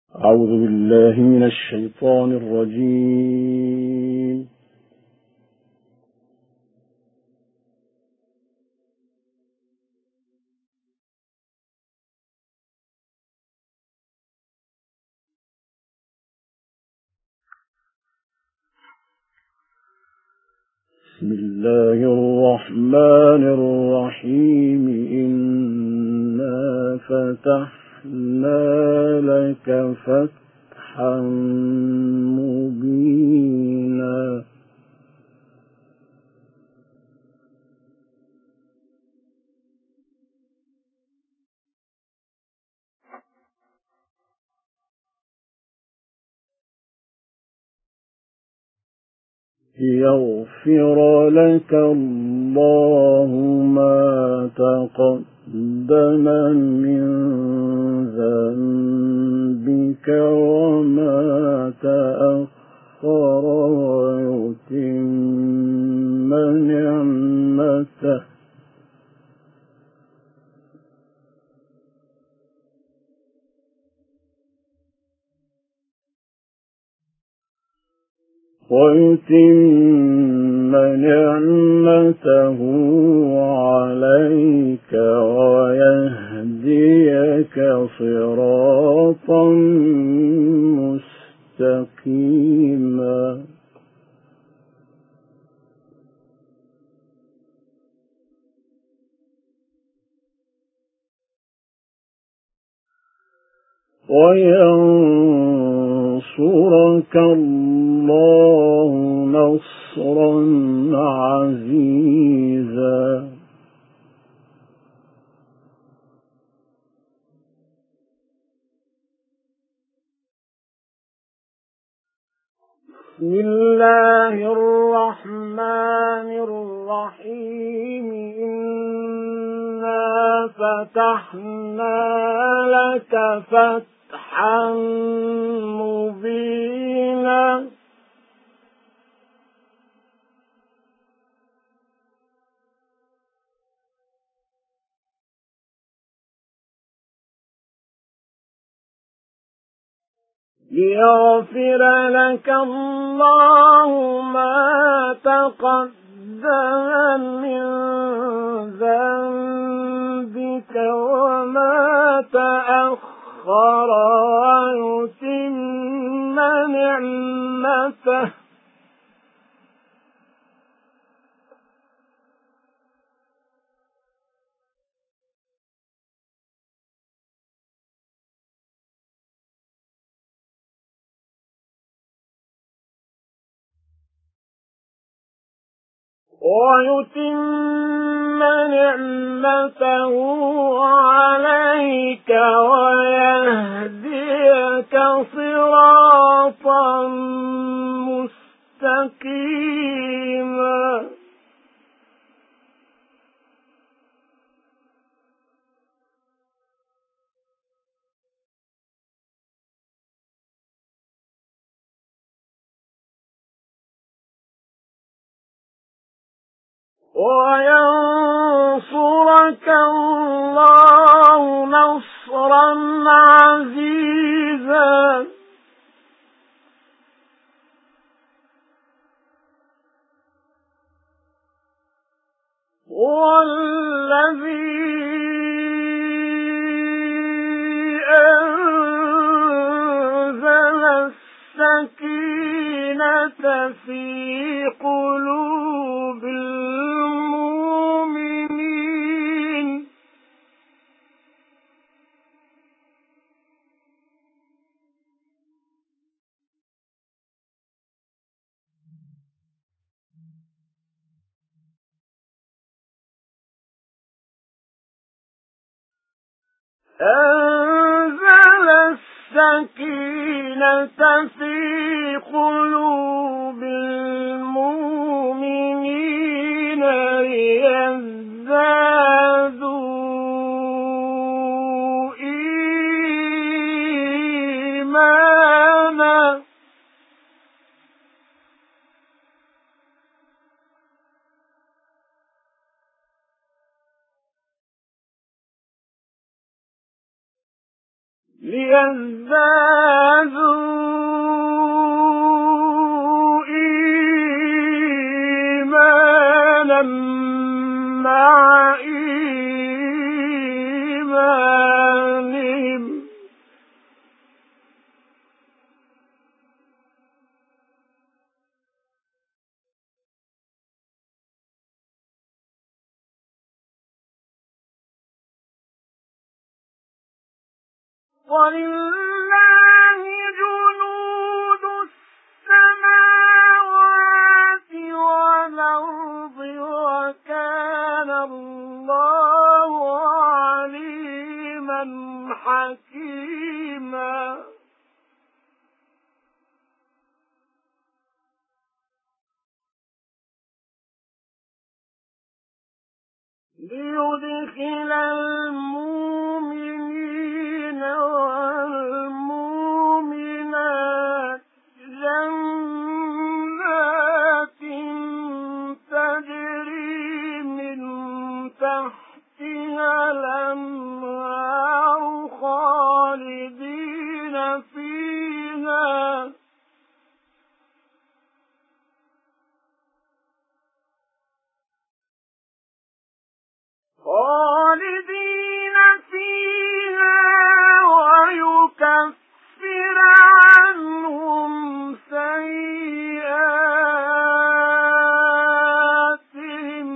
أعوذ بالله من الشيطان الرجيم. بسم الله الرحمن الرحيم. إنا فتحنا لك فتحا مبينا. يغفر لك الله ما تقدم من ذنبك وما تأخر ويتم نعمته عليك ويهديك صراطا مستقيما. وينصرك الله نصرا عزيزا. بسم الله الرحمن الرحيم. إنا فتحنا لك فتحا مبينا. ليغفر لك الله ما تقدم من ذنبك وما تأخر ويتم نعمته عليك ويهديك صراطا مستقيما. وينصرك الله نصرا عزيزا. هو الذي أنزل السكينة في قلوب المؤمنين ليزدادوا إيمانا. وَلِلَّهِ جُنُودُ السَّمَاوَاتِ وَالْأَرْضِ وَكَانَ اللَّهُ عَلِيمًا حَكِيمًا. لِيُدْخِلَ الْمُؤْمِنِينَ وَالْمُؤْمِنَاتِ جَنَّاتٍ تَجْرِي مِن تَحْتِهَا الْأَنْهَارُ خَالِدِينَ فِيهَا وَيُكَفِّرَ عَنْهُمْ سَيِّئَاتِهِمْ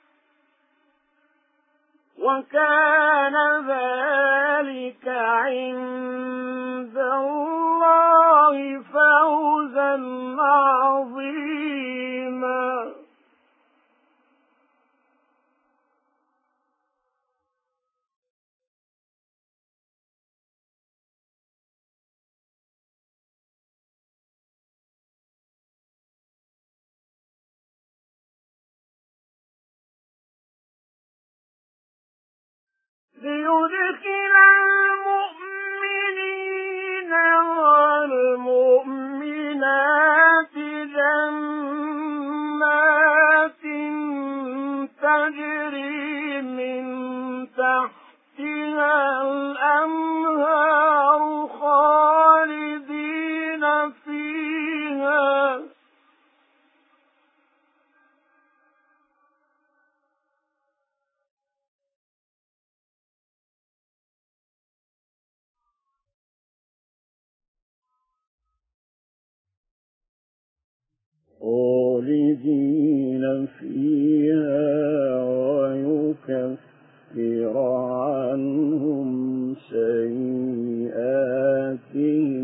وَكَانَ ذَلِكَ عِندَ اللَّهِ فَوْزًا عَظِيمًا. لِيُدْخِلَ الْمُؤْمِنِينَ وَالْمُؤْمِنَاتِ جَنَّاتٍ تَجْرِي مِن تَحْتِهَا الْأَنْهَارُ خَالِدِينَ فِيهَا وَيُكَفِّرَ عَنْهُمْ سَيِّئَاتِهِمْ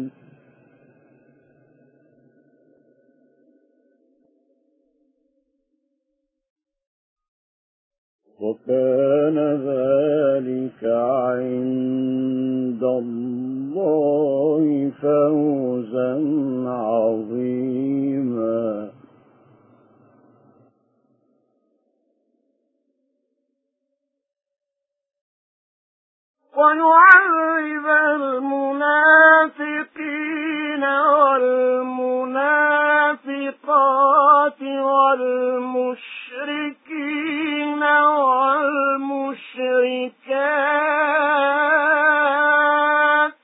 وَكَانَ ذَلِكَ عِندَ اللَّهِ فَوْزًا عَظِيمًا. وَيُعَذِّبَ الْمُنَافِقِينَ وَالْمُنَافِقَاتِ وَالْمُشْرِكِينَ وَالْمُشْرِكَاتِ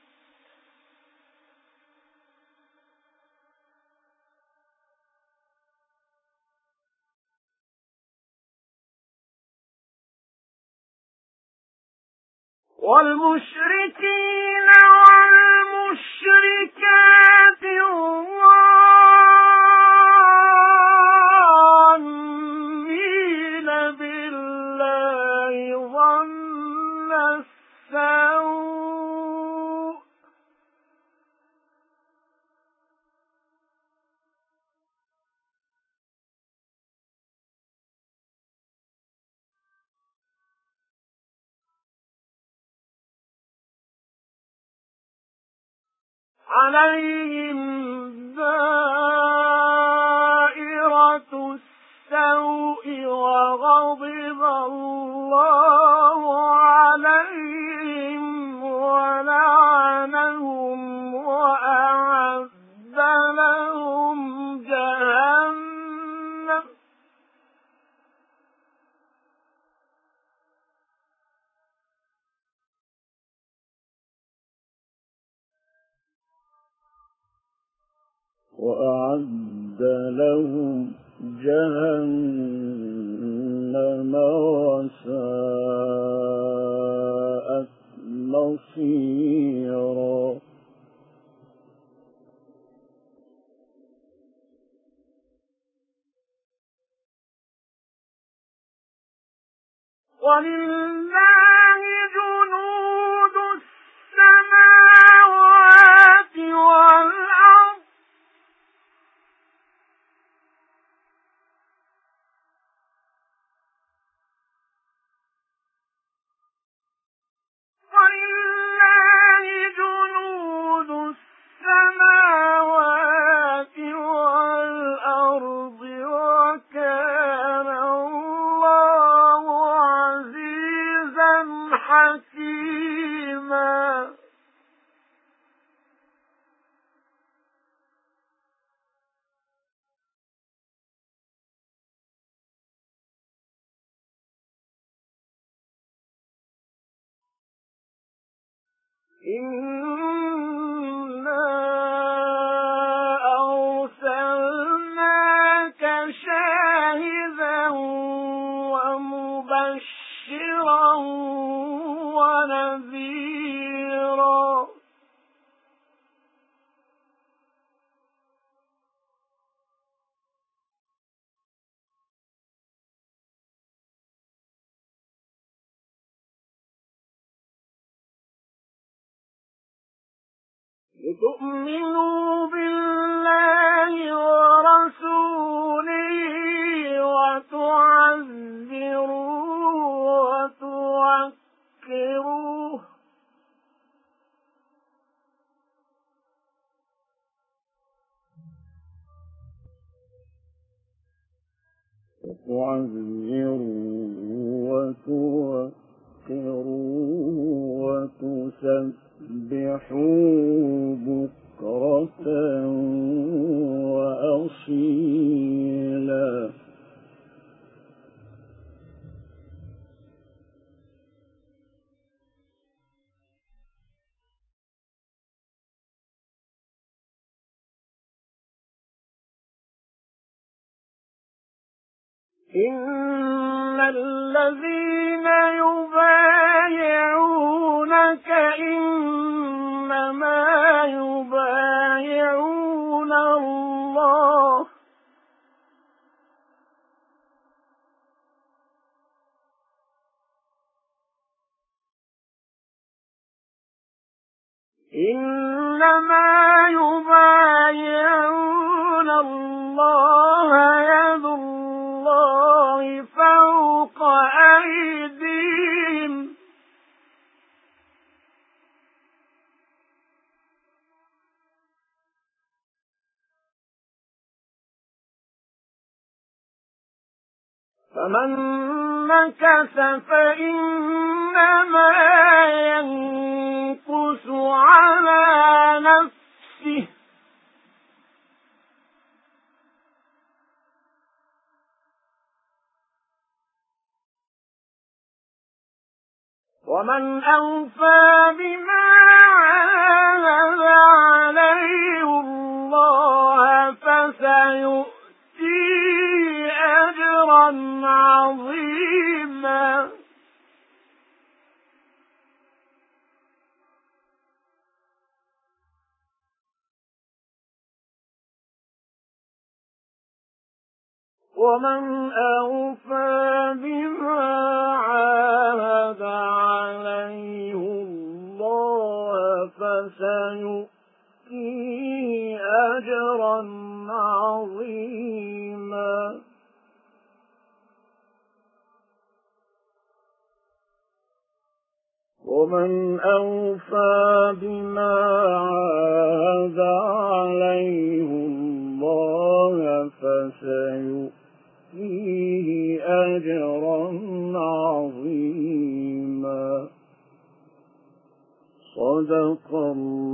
الظَّانِّينَ بِاللَّهِ ظَنَّ السَّوْءِ عَلَيْهِمْ دَائِرَةُ السَّوْءِ وَغَضِبَ اللَّهُ عَلَيْهِمْ وَلَعَنَهُمْ وَأَعَدَّ لَهُمْ جَهَنَّمَ وَسَاءَتْ مَصِيرًا. وَلِلَّهِ جُنُودُ السَّمَاوَاتِ إنا أرسلناك شاهدا ومبشرا ونذيرا لتؤمنوا بالله ورسوله وتعزروه وتوقروه وتسبحوه بكرة وأصيلا إن الذين يبايعونك إنما يبايعون الله يد الله فوق أيديهم فمن نكث فإنما ينكث على نفسه ومن أوفى بما عاهد عليه الله فسيؤتيه أجرا عظيما ومن أوفى بما عاهد عليه الله فسيؤتيه أجرا عظيما ومن أوفى بما عاهد عليه الله فسيؤتيه أجرا عظيما صدق الله.